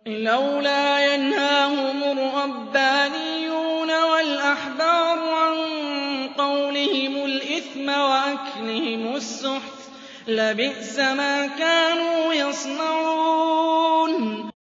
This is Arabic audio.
لَوْلَا يَنْهَاهُمُ الرَّبَّانِيُّونَ وَالْأَحْبَارُ عَن قَوْلِهِمُ الْإِثْمَ وَأَكْلِهِمُ السُّحْتَ ۚ لَبِئْسَ مَا كَانُوا يَصْنَعُونَ